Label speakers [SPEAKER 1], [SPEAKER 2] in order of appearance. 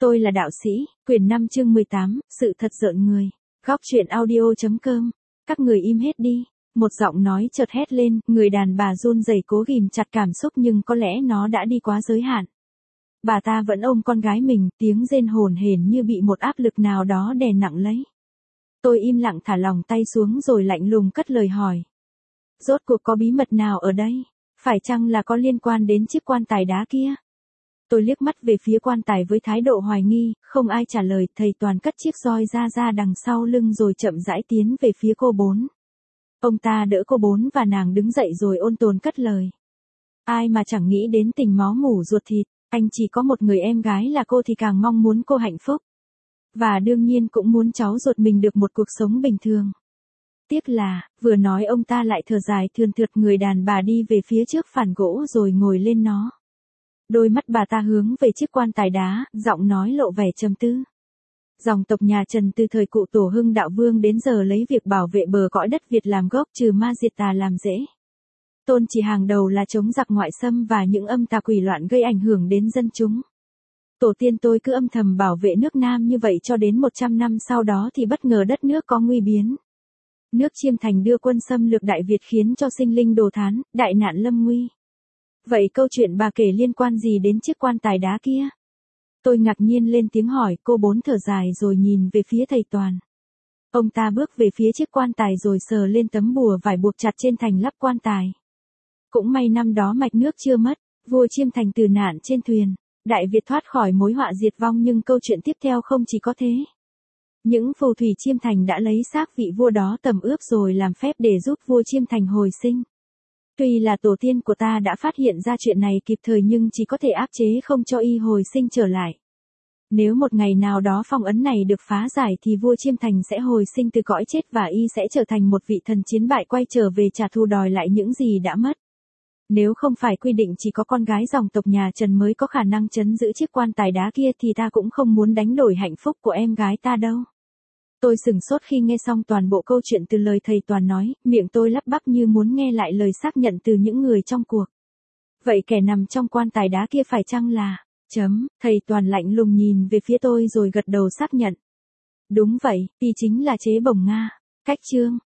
[SPEAKER 1] Tôi là đạo sĩ, quyển 5 chương 18, sự thật rợn người. Góc truyện audio.com. Các người im hết đi. Một giọng nói chợt hét lên, người đàn bà run rẩy cố ghìm chặt cảm xúc nhưng có lẽ nó đã đi quá giới hạn. Bà ta vẫn ôm con gái mình, tiếng rên hổn hển như bị một áp lực nào đó đè nặng lấy. Tôi im lặng thả lòng tay xuống rồi lạnh lùng cất lời hỏi. Rốt cuộc có bí mật nào ở đây? Phải chăng là có liên quan đến chiếc quan tài đá kia? Tôi liếc mắt về phía quan tài với thái độ hoài nghi, không ai trả lời, thầy Toàn cất chiếc roi ra đằng sau lưng rồi chậm rãi tiến về phía cô Bốn. Ông ta đỡ cô Bốn và nàng đứng dậy rồi ôn tồn cất lời. Ai mà chẳng nghĩ đến tình máu mủ ruột thịt, anh chỉ có một người em gái là cô thì càng mong muốn cô hạnh phúc. Và đương nhiên cũng muốn cháu ruột mình được một cuộc sống bình thường. Tiếc là, vừa nói ông ta lại thở dài thườn thượt, người đàn bà đi về phía trước phản gỗ rồi ngồi lên nó. Đôi mắt bà ta hướng về chiếc quan tài đá, giọng nói lộ vẻ trầm tư. Dòng tộc nhà Trần từ thời cụ Tổ Hưng Đạo Vương đến giờ lấy việc bảo vệ bờ cõi đất Việt làm gốc, trừ ma diệt tà làm rễ. Tôn chỉ hàng đầu là chống giặc ngoại xâm và những âm tà quỷ loạn gây ảnh hưởng đến dân chúng. Tổ tiên tôi cứ âm thầm bảo vệ nước Nam như vậy cho đến 100 năm sau đó thì bất ngờ đất nước có nguy biến. Nước Chiêm Thành đưa quân xâm lược Đại Việt khiến cho sinh linh đồ thán, đại nạn lâm nguy. Vậy câu chuyện bà kể liên quan gì đến chiếc quan tài đá kia? Tôi ngạc nhiên lên tiếng hỏi, cô Bốn thở dài rồi nhìn về phía thầy Toàn. Ông ta bước về phía chiếc quan tài rồi sờ lên tấm bùa vải buộc chặt trên thành lắp quan tài. Cũng may năm đó mạch nước chưa mất, vua Chiêm Thành tử nạn trên thuyền, Đại Việt thoát khỏi mối họa diệt vong, nhưng câu chuyện tiếp theo không chỉ có thế. Những phù thủy Chiêm Thành đã lấy xác vị vua đó tẩm ướp rồi làm phép để giúp vua Chiêm Thành hồi sinh. Tuy là tổ tiên của ta đã phát hiện ra chuyện này kịp thời nhưng chỉ có thể áp chế không cho y hồi sinh trở lại. Nếu một ngày nào đó phong ấn này được phá giải thì vua Chiêm Thành sẽ hồi sinh từ cõi chết và y sẽ trở thành một vị thần chiến bại quay trở về trả thù đòi lại những gì đã mất. Nếu không phải quy định chỉ có con gái dòng tộc nhà Trần mới có khả năng trấn giữ chiếc quan tài đá kia thì ta cũng không muốn đánh đổi hạnh phúc của em gái ta đâu. Tôi sửng sốt khi nghe xong toàn bộ câu chuyện từ lời thầy Toàn nói, miệng tôi lắp bắp như muốn nghe lại lời xác nhận từ những người trong cuộc. Vậy kẻ nằm trong quan tài đá kia phải chăng là... Thầy Toàn lạnh lùng nhìn về phía tôi rồi gật đầu xác nhận. Đúng vậy, y chính là Chế Bổng Nga. Cách chương